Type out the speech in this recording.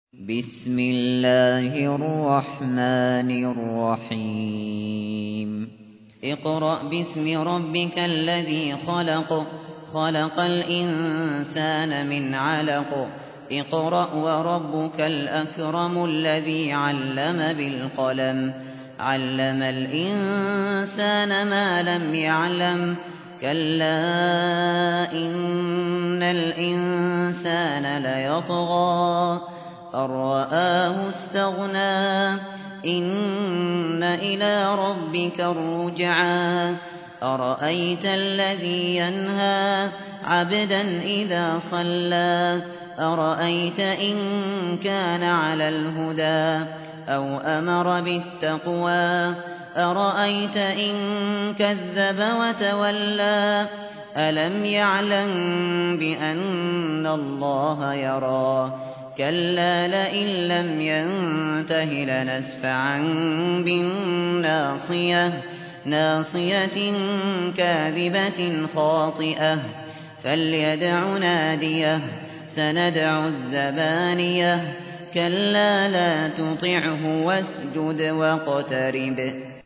بسم الله الرحمن الرحيم اقرأ باسم ربك الذي خلق خلق الإنسان من علق اقرأ وربك الأكرم الذي علم بالقلم علم الإنسان ما لم يعلم كلا إن الإنسان ليطغى أن رآه استغنى إن إلى ربك الرجعى أرأيت الذي ينهى عبدا إذا صلى أرأيت إن كان على الهدى أو أمر بالتقوى أرأيت إن كذب وتولى ألم يعلم بأن الله يرى كلا لئن لم ينته لنسفعا بالناصية ناصية كاذبة خاطئة فليدع ناديه سندع الزبانية كلا لا تطعه واسجد واقترب